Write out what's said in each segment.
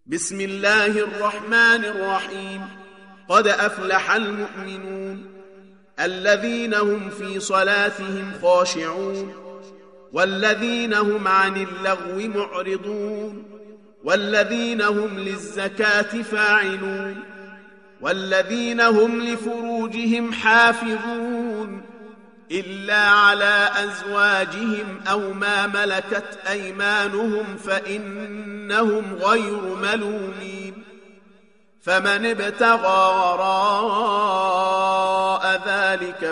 بسم الله الرحمن الرحيم. قد أفلح المؤمنون الذين هم في صلاتهم خاشعون والذين هم عن اللغو معرضون والذين هم للزكاة فاعلون والذين هم لفروجهم حافظون إلا على أزواجهم أو ما ملكت أيمانهم فإنهم غير ملومين. فمن ابتغى وراء ذلك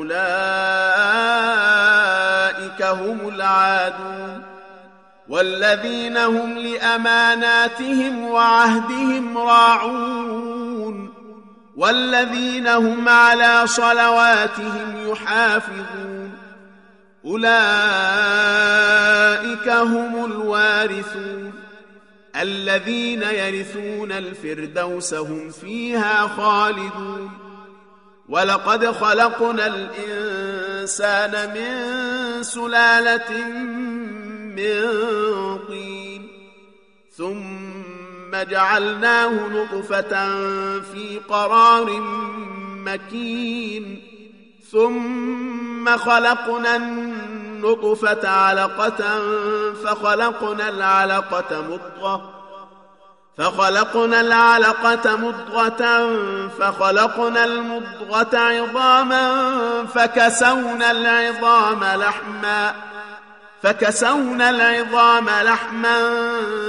فأولئك هم العادون والذين هم لأماناتهم وعهدهم راعون والذين هم على صلواتهم يحافظون أولئك هم الوارثون الذين يرثون الفردوس هم فيها خالدون. ولقد خلقنا الإنسان من سلالة من طين ثم جعلناه نطفة في قرار مكين ثم خلقنا النطفة علقة فخلقنا العلقة مضغة فخلقنا المضغة عظاما فكسونا العظام لحما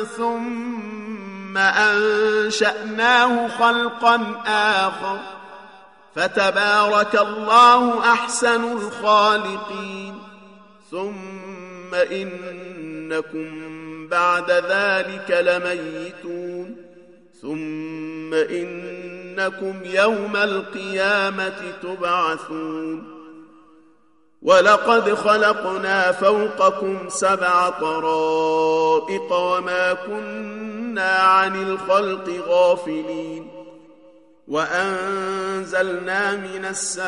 ثم أنشأناه خلقا آخر فتبارك الله أحسن الخالقين. ثم إنكم بعد ذلك لميتون ثم إنكم يوم القيامة تبعثون. ولقد خلقنا فوقكم 7 طرائق وما كنا عن الخلق غافلين وأنزلنا من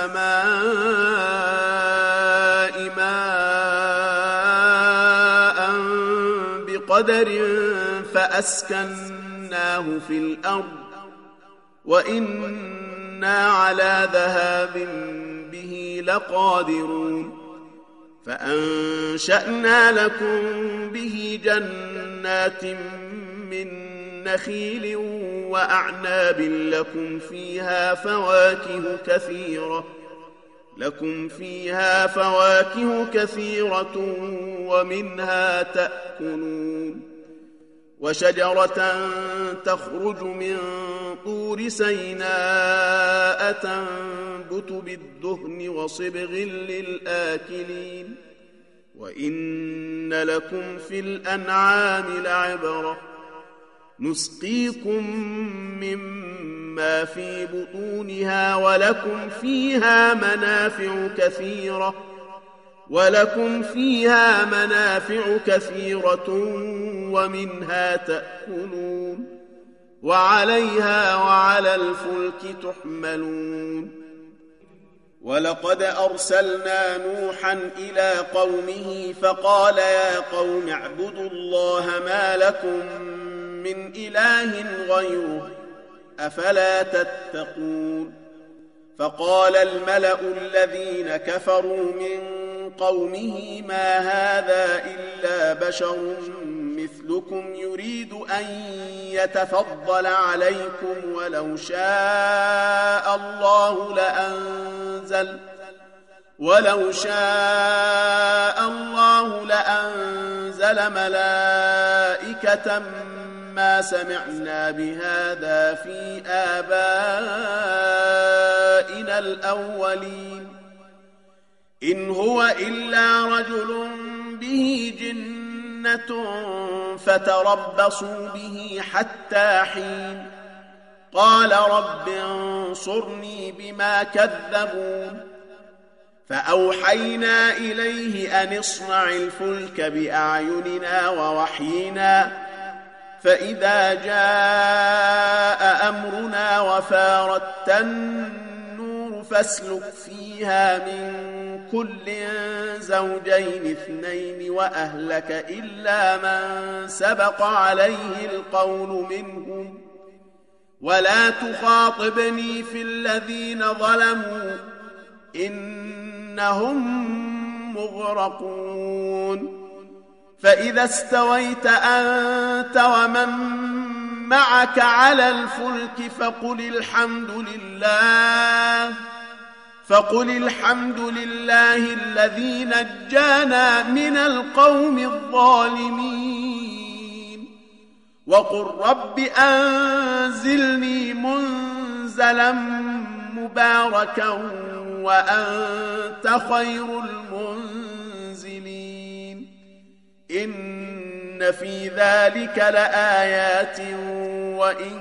السماء ماء بقدر فأسكناه في الأرض وإنا على ذهاب به لقادرون. فأنشأنا لكم به جنات من نخيل وأعناب لكم فيها فواكه كثيرة ومنها تأكلون. وشجرة تخرج من طور سيناء تنبت بالدهن وصبغ للآكلين وإن لكم في الأنعام لعبرة نسقيكم مما في بطونها ولكم فيها منافع كثيرة ومنها تأكلون وعليها وعلى الفلك تحملون. ولقد أرسلنا نوحا إلى قومه فقال يا قوم اعبدوا الله ما لكم من إله غيره أفلا تتقون. فقال الملأ الذين كفروا من قومه ما هذا إلا بشر مثلكم يريد أن يتفضل عليكم ولو شاء الله لأنزل ملائكة ما سمعنا بهذا في آبائنا الأولين إن هو إلا رجل به جنة فتربصوا به حتى حين. قال رب انصرني بما كذبون. فأوحينا إليه أن اصنع الفلك بأعيننا ووحينا فإذا جاء أمرنا وفاردت النور فاسلك فيها من كل زوجين اثنين وأهلك إلا من سبق عليه القول منهم ولا تخاطبني في الذين ظلموا إنهم مغرقون فإذا استويت أنت ومن معك على الفلك فقل الحمد لله الذي نجانا من القوم الظالمين وقل رب أنزلني منزلا مباركا وأنت خير المنزلين إن في ذلك لآيات وإن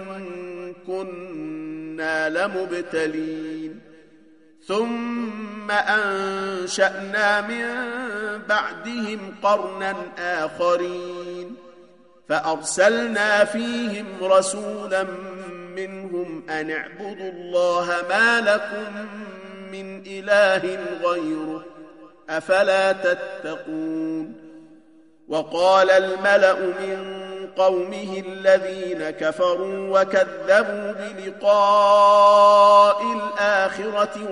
كنا لمبتلين ثم أنشأنا من بعدهم قرنا آخرين فأرسلنا فيهم رسولا منهم أن اعبدوا الله ما لكم من إله غيره أفلا تتقون وقال الملأ من قومه الذين كفروا وكذبوا بلقاء الآخرة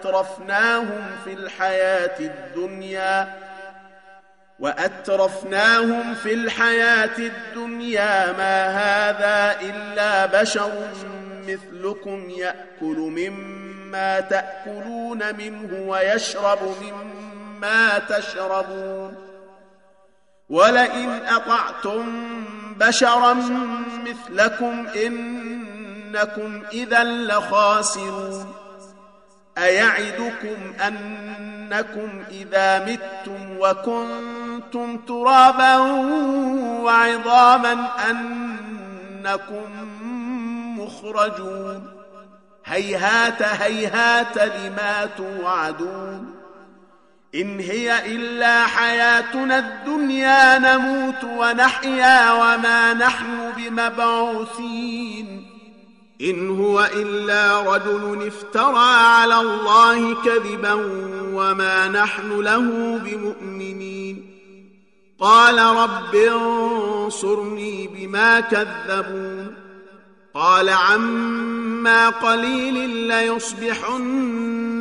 وأترفناهم في الحياة الدنيا ما هذا إلا بشر مثلكم يأكل مما تأكلون منه ويشرب مما تشربون ولئن أطعتم بشرا مثلكم إنكم إذا لخاسرون أيعدكم أنكم إذا متم وكنتم ترابا وعظاما أنكم مخرجون هيهات هيهات لما توعدون إن هي إلا حياتنا الدنيا نموت ونحيا وما نحن بمبعوثين إن هو إلا رجل افترى على الله كذبا وما نحن له بمؤمنين قال رب انصرني بما كذبون قال عما قليل ليصبحن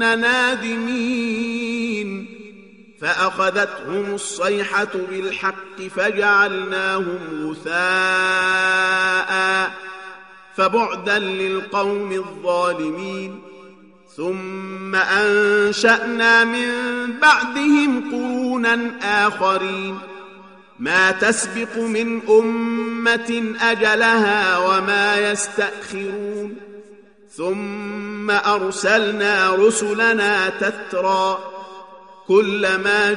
نادمين فأخذتهم الصيحة بالحق فجعلناهم غثاء فبعدا للقوم الظالمين ثم أنشأنا من بعدهم قرونا آخرين ما تسبق من أمة أجلها وما يستأخرون ثم أرسلنا رسلنا تترى كلما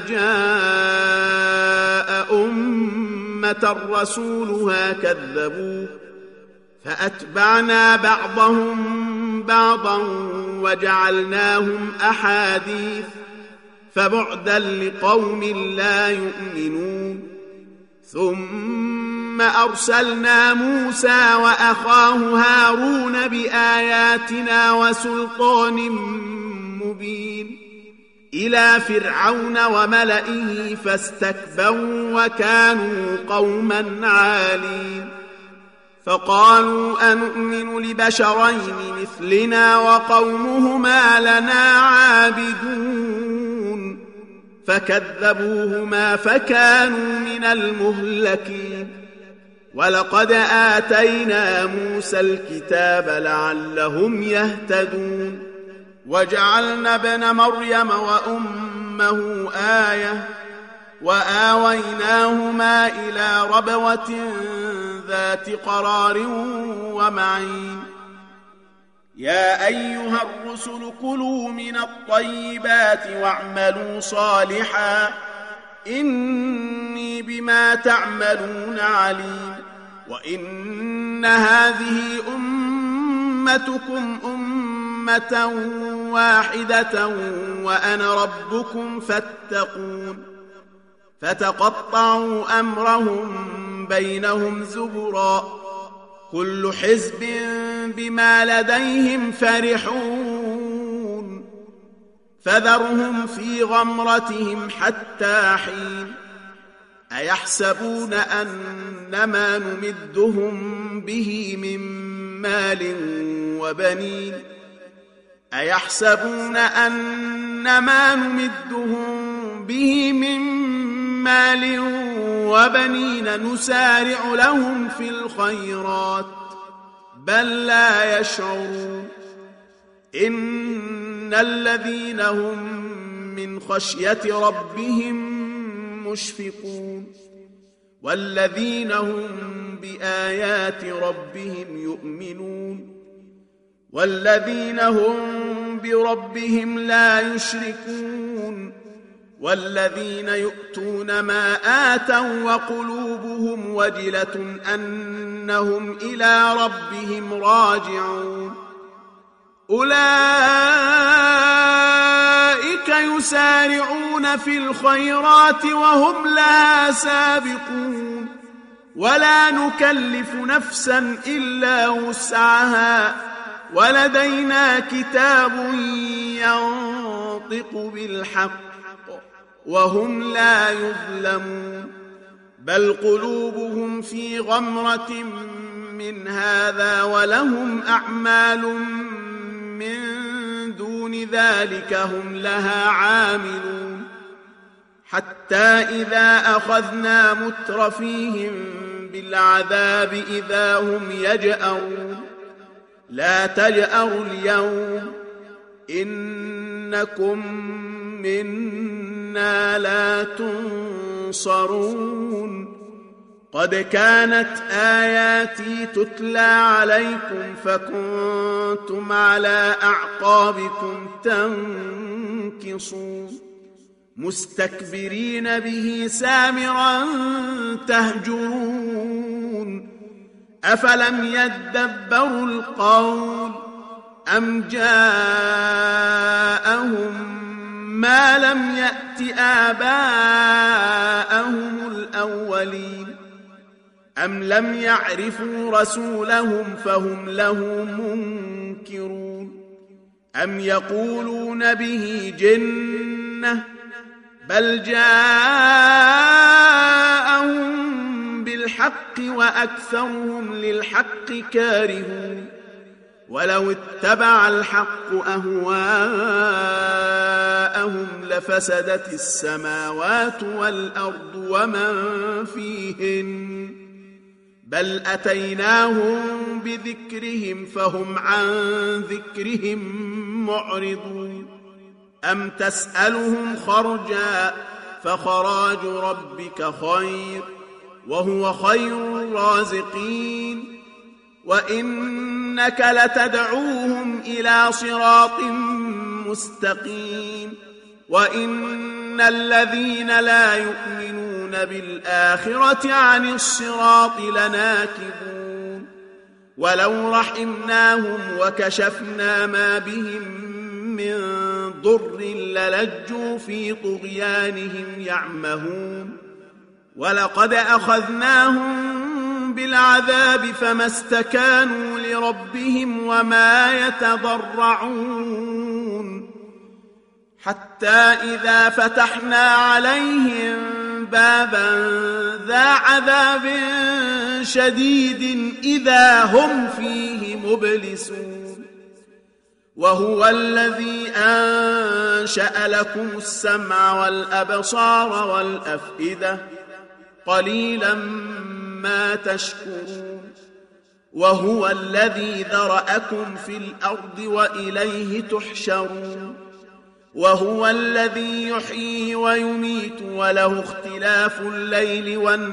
جاء أمة رسولها كذبوه فأتبعنا بعضهم بعضا وجعلناهم أحاديث فبعدا لقوم لا يؤمنون ثم أرسلنا موسى وأخاه هارون بآياتنا وسلطان مبين إلى فرعون وملئه فاستكبروا وكانوا قوما عالين فقالوا أنؤمن لبشرين مثلنا وقومهما لنا عابدون فكذبوهما فكانوا من المهلكين ولقد آتينا موسى الكتاب لعلهم يهتدون وجعلنا ابن مريم وأمه آية وآويناهما إلى ربوة ذات قرار ومعين يا أيها الرسل كلوا من الطيبات واعملوا صالحا إني بما تعملون عليم وإن هذه أمتكم أمة واحدة وأنا ربكم فاتقون فتقطعوا أمرهم بينهم زبرا كل حزب بما لديهم فرحون فذرهم في غمرتهم حتى حين أيحسبون أنما نمدهم به من مال وبنين أيحسبون أنما نمدهم به من مال وبنين نسارع لهم في الخيرات بل لا يشعرون إن الذين هم من خشية ربهم مشفقون والذين هم بآيات ربهم يؤمنون والذين هم بربهم لا يشركون والذين يؤتون ما آتوا وقلوبهم وجلة أنهم إلى ربهم راجعون أولئك يسارعون في الخيرات وهم لها سابقون ولا نكلف نفسا إلا وسعها ولدينا كتاب ينطق بالحق وهم لا يظلمون بل قلوبهم في غمرة من هذا ولهم أعمال من دون ذلك هم لها عاملون حتى إذا أخذنا مترفيهم بالعذاب إذا هم يجأرون لا تجأروا اليوم إنكم منا لا تنصرون قد كانت آياتي تتلى عليكم فكنتم على أعقابكم تنكصون مستكبرين به سامرا تهجرون أفلم يدبروا القول أم جاءهم ما لم يأت آباءهم الأولين أم لم يعرفوا رسولهم فهم له منكرون أم يقولون به جنة بل جاءهم بالحق وأكثرهم للحق كارهون ولو اتبع الحق أهواءهم لفسدت السماوات والأرض ومن فيهن بل أتيناهم بذكرهم فهم عن ذكرهم معرضون أم تسألهم خرجا فخراج ربك خير وهو خير الرازقين وإنك لتدعوهم إلى صراط مستقيم وإن الذين لا يؤمنون بالآخرة عن الصراط لناكبون ولو رحمناهم وكشفنا ما بهم من ضر للجوا في طغيانهم يعمهون ولقد أخذناهم بالعذاب فما استكانوا لربهم وما يتضرعون حتى إذا فتحنا عليهم بابا ذا عذاب شديد إذا هم فيه مبلسون وهو الذي أنشأ لكم السمع والأبصار والأفئدة قليلا ما تشكرون وهو الذي ذرأكم في الأرض وإليه تحشرون وهو الذي يحيي ويميت وله اختلاف الليل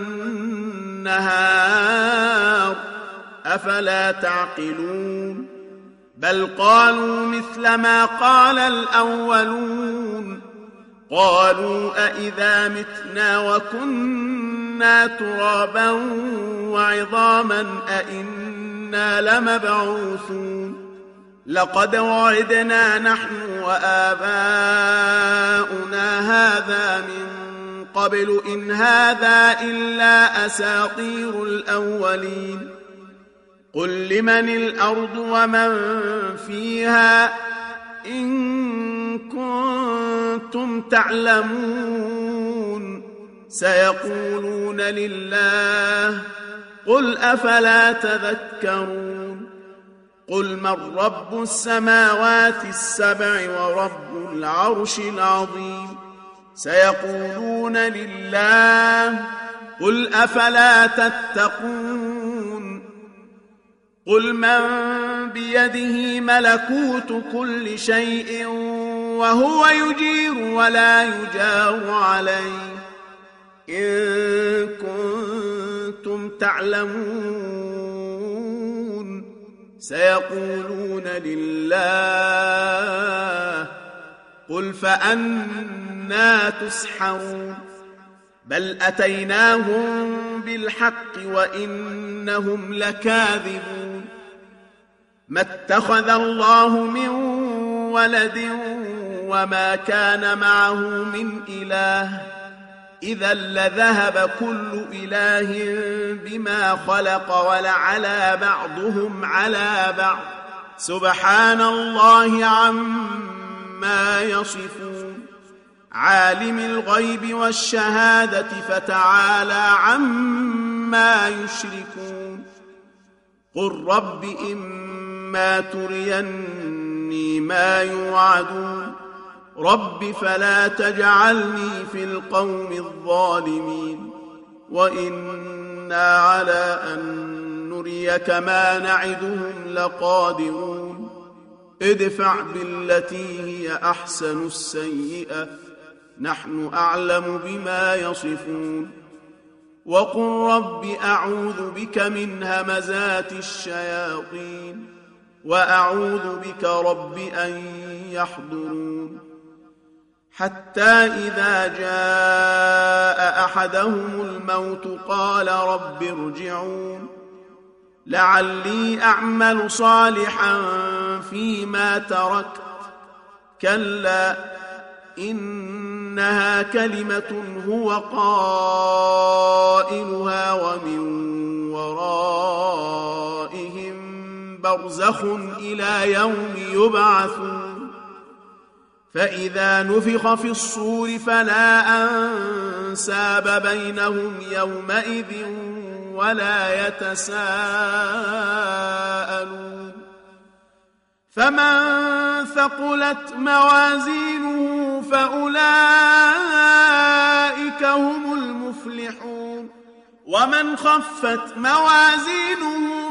والنهار أفلا تعقلون بل قالوا مثل ما قال الأولون قالوا أئذا متنا وكنا ترابا وعظاما أئنا لمبعوثون لقد وعدنا نحن وآباؤنا هذا من قبل إن هذا إلا أساطير الأولين قل لمن الأرض ومن فيها إن كنتم تعلمون سيقولون لله قل أفلا تذكرون قل من رب السماوات السبع ورب العرش العظيم سيقولون لله قل أفلا تتقون قل من بيده ملكوت كل شيء وهو يجير ولا يجار عليه إن كنتم تعلمون سيقولون لله قل فأنى تسحرون بل أتيناهم بالحق وإنهم لكاذبون ما اتخذ الله من ولد وما كان معه من إله إذا لذهب كل إله بما خلق ولعلى بعضهم على بعض سبحان الله عما يصفون عالم الغيب والشهادة فتعالى عما يشركون قل رب إما تريني ما يوعدون رب فلا تجعلني في القوم الظالمين وإنا على أن نريك ما نعدهم لقادرون ادفع بالتي هي أحسن السيئة نحن أعلم بما يصفون وقل رب أعوذ بك من همزات الشياطين وأعوذ بك رب أن يحضرون حتى إذا جاء أحدهم الموت قال رب ارجعون لعلي أعمل صالحا فيما تركت كلا إنها كلمة هو قائلها ومن ورائهم برزخ إلى يوم يبعثون فإذا نفخ في الصور فلا أنساب بينهم يومئذ ولا يتساءلون فمن ثقلت موازينه فأولئك هم المفلحون ومن خفت موازينه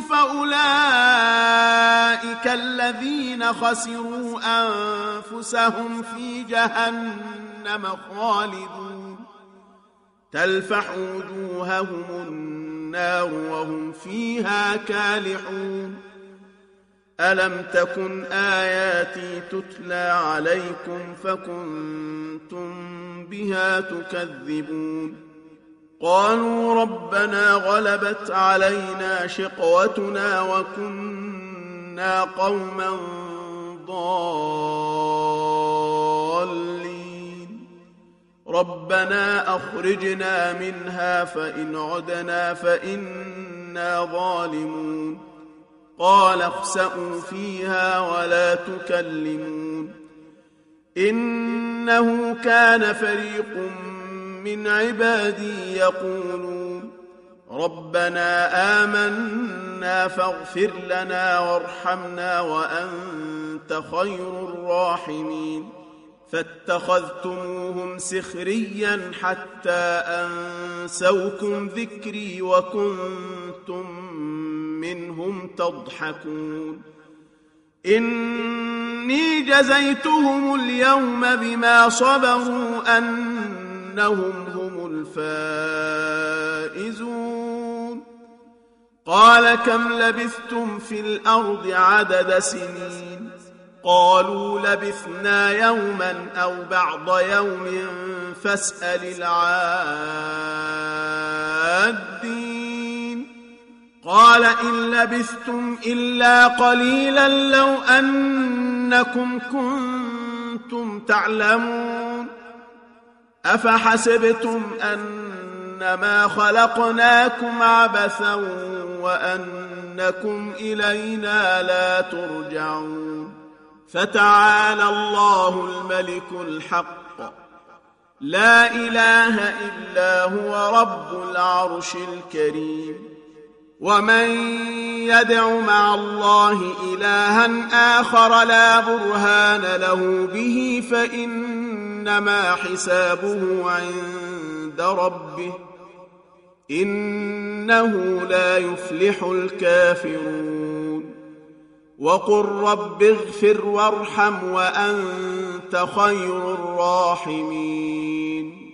فأولئك الذين خسروا أنفسهم في جهنم خالدون تلفح وجوههم النار وهم فيها كالحون ألم تكن آياتي تتلى عليكم فكنتم بها تكذبون قالوا ربنا غلبت علينا شقوتنا وكنا قوما ضالين ربنا أخرجنا منها فإن عدنا فإنا ظالمون قال اخسئوا فيها ولا تكلمون إنه كان فريق من عبادي يقولون ربنا آمنا فاغفر لنا وارحمنا وأنت خير الراحمين فاتخذتموهم سخريا حتى أنسوكم ذكري وكنتم منهم تضحكون إني جزيتهم اليوم بما صبروا أنهم هم الفائزون قال كم لبثتم في الأرض عدد سنين قالوا لبثنا يوما أو بعض يوم فاسأل العادين قال إن لبثتم إلا قليلا لو أنكم كنتم تعلمون أفحسبتم أنما خلقناكم عبثا وأنكم إلينا لا ترجعون فتعالى الله الملك الحق لا إله إلا هو رب العرش الكريم. ومن يدع مع الله إلها آخر لا برهان له به فإنما حسابه عند ربه إنه لا يفلح الكافرون. وقل رب اغفر وارحم وأنت خير الراحمين.